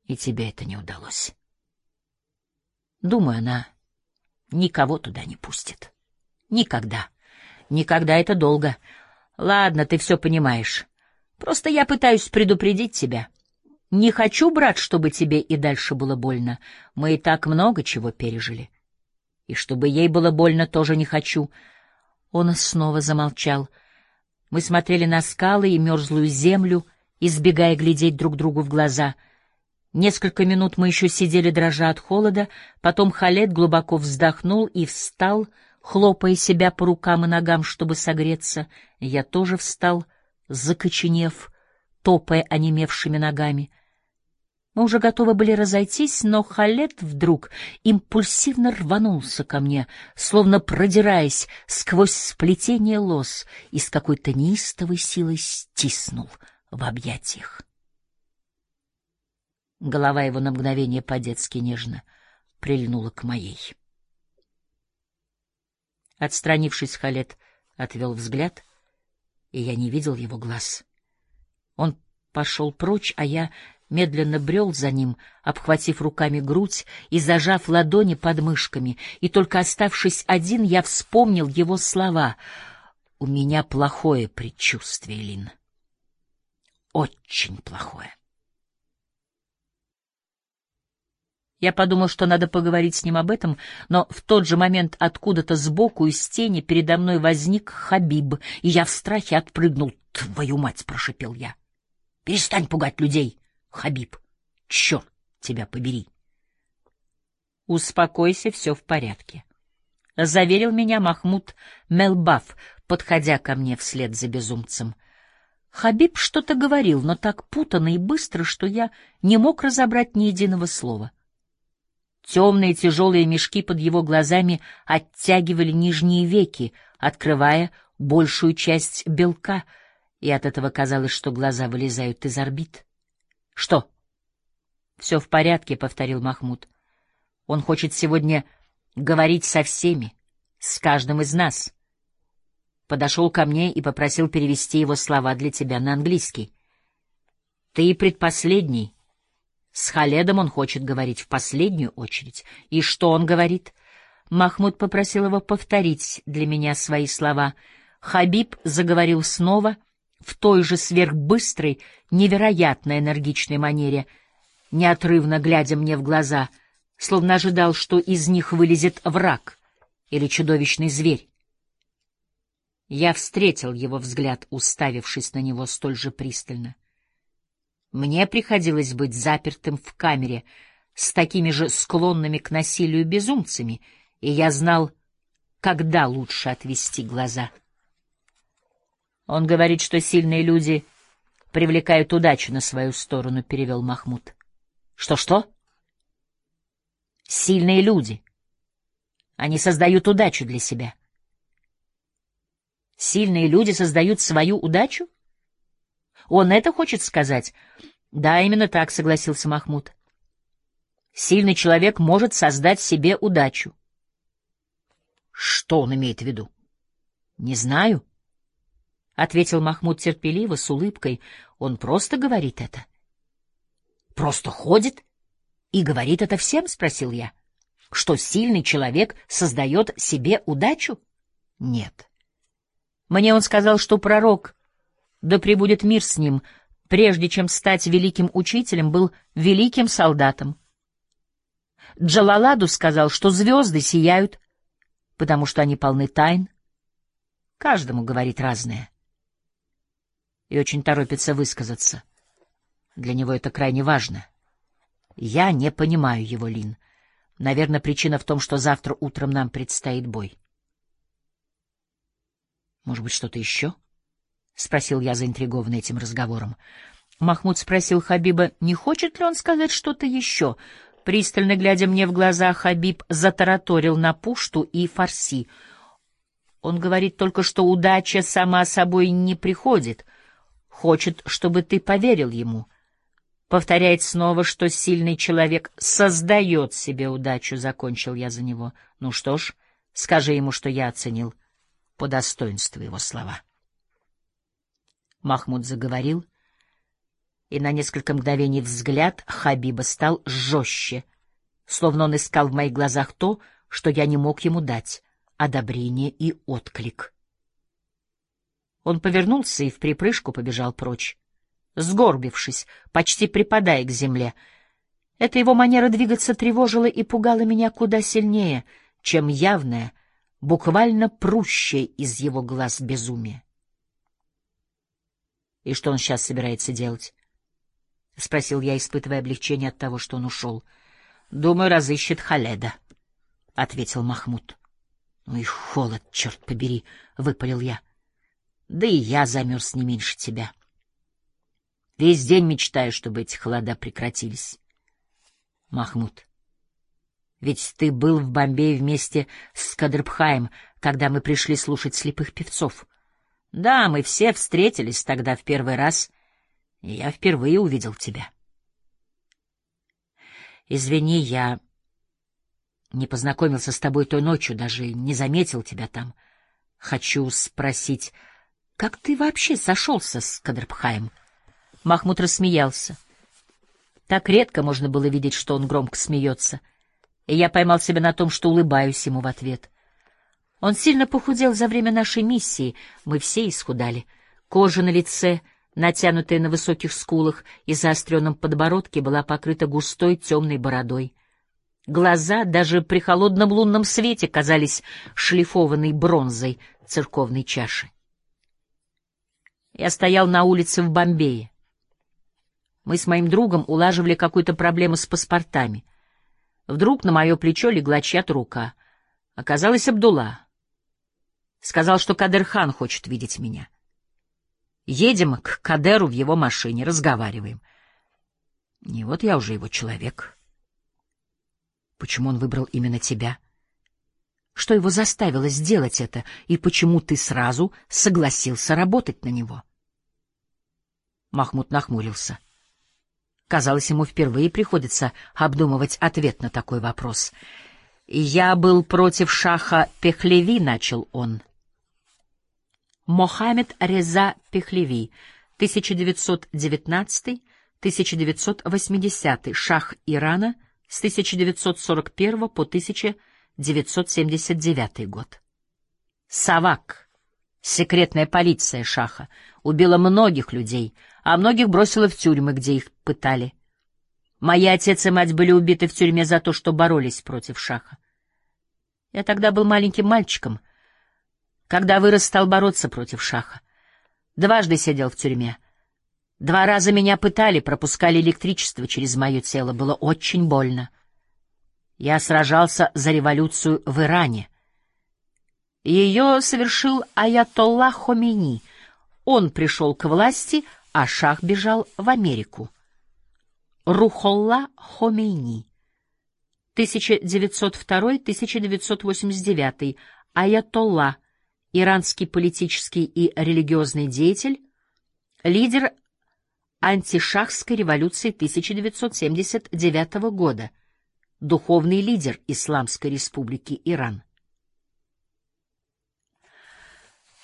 И тебе это не удалось. Думаю, она никого туда не пустит. Никогда. Никогда, это долго. Ладно, ты все понимаешь. Просто я пытаюсь предупредить тебя. Не хочу, брат, чтобы тебе и дальше было больно. Мы и так много чего пережили. И чтобы ей было больно, тоже не хочу. Он снова замолчал. Мы смотрели на скалы и мерзлую землю, избегая глядеть друг другу в глаза. Несколько минут мы еще сидели, дрожа от холода, потом Халед глубоко вздохнул и встал, хлопая себя по рукам и ногам, чтобы согреться. Я тоже встал, закоченев, топая онемевшими ногами. Мы уже готовы были разойтись, но Халед вдруг импульсивно рванулся ко мне, словно продираясь сквозь сплетение лос, и с какой-то неистовой силой стиснул в объятиях. Голова его на мгновение по-детски нежно прильнула к моей. Отстранившись, Халед отвел взгляд, и я не видел его глаз. Он пошел прочь, а я медленно брел за ним, обхватив руками грудь и зажав ладони под мышками, и только оставшись один, я вспомнил его слова. «У меня плохое предчувствие, Лин. Очень плохое». Я подумал, что надо поговорить с ним об этом, но в тот же момент откуда-то сбоку из тени передо мной возник Хабиб, и я в страхе отпрыгнул. «Твою мать!» — прошипел я. «Перестань пугать людей, Хабиб! Черт тебя побери!» «Успокойся, все в порядке», — заверил меня Махмуд Мелбаф, подходя ко мне вслед за безумцем. Хабиб что-то говорил, но так путанно и быстро, что я не мог разобрать ни единого слова. Темные тяжелые мешки под его глазами оттягивали нижние веки, открывая большую часть белка, и от этого казалось, что глаза вылезают из орбит. — Что? — Все в порядке, — повторил Махмуд. — Он хочет сегодня говорить со всеми, с каждым из нас. Подошел ко мне и попросил перевести его слова для тебя на английский. Ты предпоследний. С Халедом он хочет говорить в последнюю очередь. И что он говорит? Махмуд попросил его повторить для меня свои слова. Хабиб заговорил снова в той же сверхбыстрой, невероятно энергичной манере, неотрывно глядя мне в глаза, словно ожидал, что из них вылезет враг или чудовищный зверь. Я встретил его взгляд, уставившись на него столь же пристально. Мне приходилось быть запертым в камере с такими же склонными к насилию безумцами, и я знал, когда лучше отвести глаза. Он говорит, что сильные люди привлекают удачу на свою сторону, — перевел Махмуд. Что-что? Сильные люди. Они создают удачу для себя. Сильные люди создают свою удачу? Он это хочет сказать? Да, именно так, — согласился Махмуд. Сильный человек может создать себе удачу. Что он имеет в виду? Не знаю, — ответил Махмуд терпеливо, с улыбкой. Он просто говорит это. Просто ходит и говорит это всем? — спросил я. Что сильный человек создает себе удачу? Нет. Мне он сказал, что пророк, да пребудет мир с ним, прежде чем стать великим учителем, был великим солдатом. Джалаладу сказал, что звезды сияют, потому что они полны тайн. Каждому говорит разное. И очень торопится высказаться. Для него это крайне важно. Я не понимаю его, Лин. Наверное, причина в том, что завтра утром нам предстоит бой. Может быть, что-то еще? — спросил я, заинтригованный этим разговором. Махмуд спросил Хабиба, не хочет ли он сказать что-то еще. Пристально глядя мне в глаза, Хабиб затараторил на пушту и фарси. Он говорит только, что удача сама собой не приходит. Хочет, чтобы ты поверил ему. Повторяет снова, что сильный человек создает себе удачу, — закончил я за него. Ну что ж, скажи ему, что я оценил по достоинству его слова. Махмуд заговорил. И на несколько мгновений взгляд Хабиба стал жестче, словно он искал в моих глазах то, что я не мог ему дать — одобрение и отклик. Он повернулся и вприпрыжку побежал прочь, сгорбившись, почти припадая к земле. Эта его манера двигаться тревожила и пугала меня куда сильнее, чем явное, буквально прущее из его глаз безумие. «И что он сейчас собирается делать?» — спросил я, испытывая облегчение от того, что он ушел. «Думаю, разыщет Халеда», — ответил Махмуд. «Ну и холод, черт побери!» — выпалил я. «Да и я замерз не меньше тебя. Весь день мечтаю, чтобы эти холода прекратились». «Махмуд, ведь ты был в Бомбее вместе с Кадрбхаем, когда мы пришли слушать слепых певцов. Да, мы все встретились тогда в первый раз, и я впервые увидел тебя». «Извини, я не познакомился с тобой той ночью, даже не заметил тебя там. Хочу спросить, как ты вообще сошелся с Кадрбхаем?» Махмуд рассмеялся. Так редко можно было видеть, что он громко смеется, и я поймал себя на том, что улыбаюсь ему в ответ. Он сильно похудел за время нашей миссии, мы все исхудали. Кожа на лице, натянутая на высоких скулах и заостренном подбородке, была покрыта густой темной бородой. Глаза даже при холодном лунном свете казались шлифованной бронзой церковной чаши. Я стоял на улице в Бомбее. Мы с моим другом улаживали какую-то проблему с паспортами. Вдруг на мое плечо легла чья-то рука. Оказалось, Абдулла. Сказал, что Кадер-хан хочет видеть меня. Едем к Кадеру в его машине, разговариваем. И вот я уже его человек. Почему он выбрал именно тебя? Что его заставило сделать это, и почему ты сразу согласился работать на него? Махмуд нахмурился. Казалось, ему впервые приходится обдумывать ответ на такой вопрос. «Я был против шаха Пехлеви», — начал он. Мохаммед Реза Пехлеви, 1919-1980, шах Ирана с 1941 по 1979 год. Савак, секретная полиция шаха, убила многих людей, а многих бросила в тюрьмы, где их пытали. Мои отец и мать были убиты в тюрьме за то, что боролись против шаха. Я тогда был маленьким мальчиком. Когда вырос, стал бороться против шаха. Дважды сидел в тюрьме. 2 раза меня пытали, пропускали электричество через мое тело. Было очень больно. Я сражался за революцию в Иране. Ее совершил аятолла Хомейни. Он пришел к власти, а шах бежал в Америку. Рухолла Хомейни, 1902-1989, аятолла, иранский политический и религиозный деятель, лидер антишахской революции 1979 года, духовный лидер Исламской республики Иран.